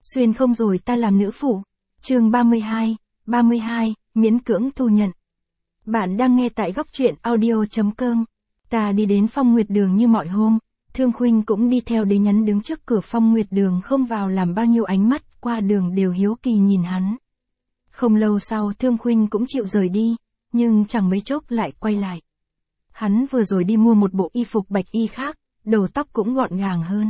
Xuyên không rồi ta làm nữ phụ. Chương 32, miễn cưỡng thu nhận. Bạn đang nghe tại góc truyện audio.com. Ta đi đến Phong Nguyệt Đường như mọi hôm, Thương Khuynh cũng đi theo đến nhắn đứng trước cửa Phong Nguyệt Đường không vào làm bao nhiêu ánh mắt qua đường đều hiếu kỳ nhìn hắn. Không lâu sau Thương Khuynh cũng chịu rời đi, nhưng chẳng mấy chốc lại quay lại. Hắn vừa rồi đi mua một bộ y phục bạch y khác, đầu tóc cũng gọn gàng hơn.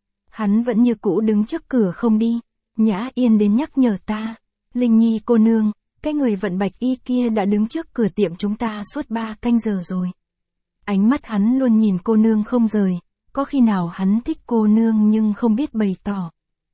Hắn vẫn như cũ đứng trước cửa không đi. Nhã Yên đến nhắc nhở ta. Linh Nhi cô nương, cái người vận bạch y kia đã đứng trước cửa tiệm chúng ta suốt 3 canh giờ rồi. Ánh mắt hắn luôn nhìn cô nương không rời, có khi nào hắn thích cô nương nhưng không biết bày tỏ.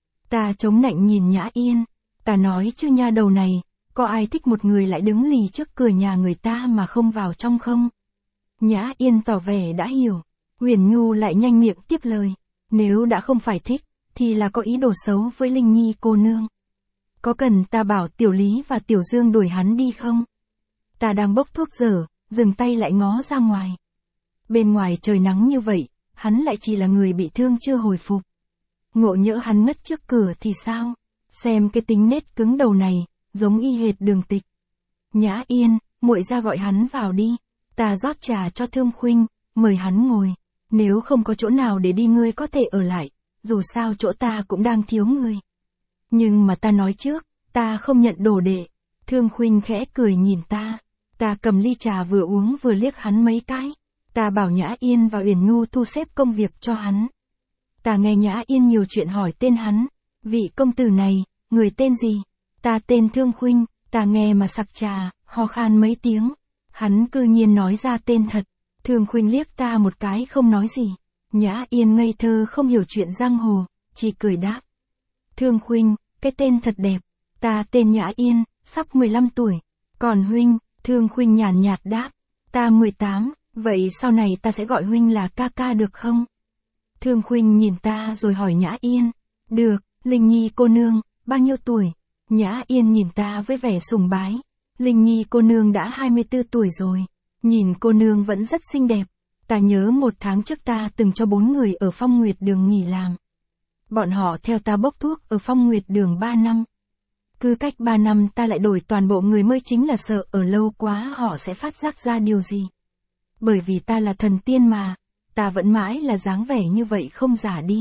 Ta chống nạnh nhìn Nhã Yên, ta nói chứ nha đầu này, có ai thích một người lại đứng lì trước cửa nhà người ta mà không vào trong không? Nhã Yên tỏ vẻ đã hiểu, Huyền Nhu lại nhanh miệng tiếp lời, nếu đã không phải thích, thì là có ý đồ xấu với Linh Nhi cô nương. Có cần ta bảo Tiểu Lý và Tiểu Dương đuổi hắn đi không? Ta đang bốc thuốc dở, dừng tay lại ngó ra ngoài. Bên ngoài trời nắng như vậy, hắn lại chỉ là người bị thương chưa hồi phục. Ngộ nhỡ hắn ngất trước cửa thì sao? Xem cái tính nết cứng đầu này, giống y hệt Đường Tịch. Nhã Yên, muội ra gọi hắn vào đi. Ta rót trà cho Thương Khuynh, mời hắn ngồi. Nếu không có chỗ nào để đi ngươi có thể ở lại, dù sao chỗ ta cũng đang thiếu người. Nhưng mà ta nói trước, ta không nhận đồ đệ. Thương Khuynh khẽ cười nhìn ta. Ta cầm ly trà vừa uống vừa liếc hắn mấy cái. Ta bảo Nhã Yên và Uyển Nhu thu xếp công việc cho hắn. Ta nghe Nhã Yên nhiều chuyện hỏi tên hắn. Vị công tử này, người tên gì? Ta tên Thương Khuynh. Ta nghe mà sặc trà, ho khan mấy tiếng. Hắn cư nhiên nói ra tên thật. Thương Khuynh liếc ta một cái không nói gì. Nhã Yên ngây thơ không hiểu chuyện giang hồ, chỉ cười đáp. Thương Khuynh, cái tên thật đẹp. Ta tên Nhã Yên, sắp 15 tuổi. Còn huynh? Thương Khuynh nhàn nhạt đáp. Ta 18, vậy sau này ta sẽ gọi huynh là ca ca được không? Thương Khuynh nhìn ta rồi hỏi Nhã Yên. Được, Linh Nhi cô nương, bao nhiêu tuổi? Nhã Yên nhìn ta với vẻ sùng bái. Linh Nhi cô nương đã 24 tuổi rồi. Nhìn cô nương vẫn rất xinh đẹp. Ta nhớ 1 tháng trước ta từng cho 4 người ở Phong Nguyệt Đường nghỉ làm. Bọn họ theo ta bốc thuốc ở Phong Nguyệt Đường 3 năm. Cứ cách 3 năm ta lại đổi toàn bộ người mới chính là sợ ở lâu quá họ sẽ phát giác ra điều gì. Bởi vì ta là thần tiên mà, ta vẫn mãi là dáng vẻ như vậy không già đi.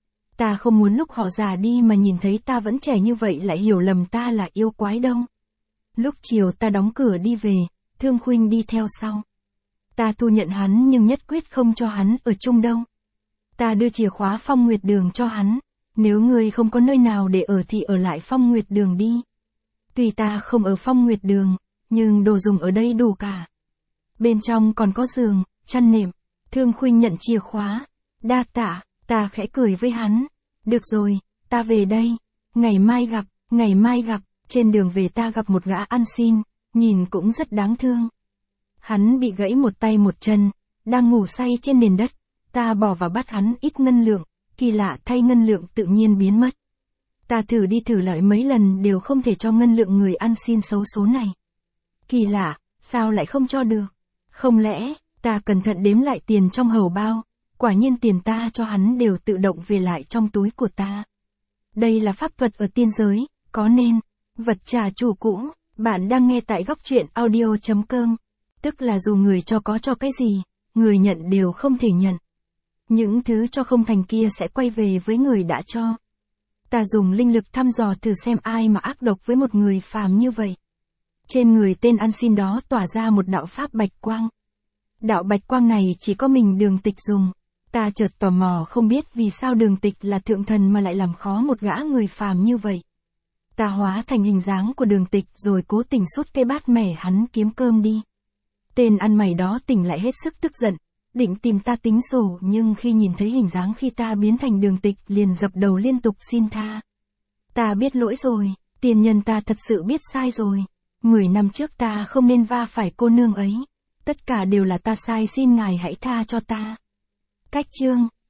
Ta không muốn lúc họ già đi mà nhìn thấy ta vẫn trẻ như vậy lại hiểu lầm ta là yêu quái đâu. Lúc chiều ta đóng cửa đi về, Thương Khuynh đi theo sau. Ta thu nhận hắn nhưng nhất quyết không cho hắn ở chung đâu. Ta đưa chìa khóa Phong Nguyệt Đường cho hắn. Nếu ngươi không có nơi nào để ở thì ở lại Phong Nguyệt Đường đi. Tuy ta không ở Phong Nguyệt Đường, nhưng đồ dùng ở đây đủ cả. Bên trong còn có giường, chăn nệm. Thương Khuynh nhận chìa khóa. Đa tạ, ta khẽ cười với hắn. Được rồi, ta về đây. Ngày mai gặp. Trên đường về ta gặp một gã ăn xin, nhìn cũng rất đáng thương. Hắn bị gãy một tay một chân, đang ngủ say trên nền đất. Ta bỏ vào bắt hắn ít ngân lượng, kỳ lạ thay ngân lượng tự nhiên biến mất. Ta thử đi thử lại mấy lần đều không thể cho ngân lượng người ăn xin xấu số này. Kỳ lạ, sao lại không cho được? Không lẽ, ta cẩn thận đếm lại tiền trong hầu bao, quả nhiên tiền ta cho hắn đều tự động về lại trong túi của ta. Đây là pháp thuật ở tiên giới, có nên, vật trả chủ cũ. Bạn đang nghe tại góc truyện audio.com. Tức là dù người cho có cho cái gì, người nhận đều không thể nhận. Những thứ cho không thành kia sẽ quay về với người đã cho. Ta dùng linh lực thăm dò thử xem ai mà ác độc với một người phàm như vậy. Trên người tên ăn xin đó tỏa ra một đạo pháp bạch quang. Đạo bạch quang này chỉ có mình Đường Tịch dùng. Ta chợt tò mò không biết vì sao Đường Tịch là thượng thần mà lại làm khó một gã người phàm như vậy. Ta hóa thành hình dáng của Đường Tịch rồi cố tình sút cái bát mẻ hắn kiếm cơm đi. Tên ăn mày đó tỉnh lại hết sức tức giận, định tìm ta tính sổ nhưng khi nhìn thấy hình dáng khi ta biến thành Đường Tịch liền dập đầu liên tục xin tha. Ta biết lỗi rồi, tiền nhân ta thật sự biết sai rồi. 10 năm trước ta không nên va phải cô nương ấy. Tất cả đều là ta sai, xin ngài hãy tha cho ta. Cách chương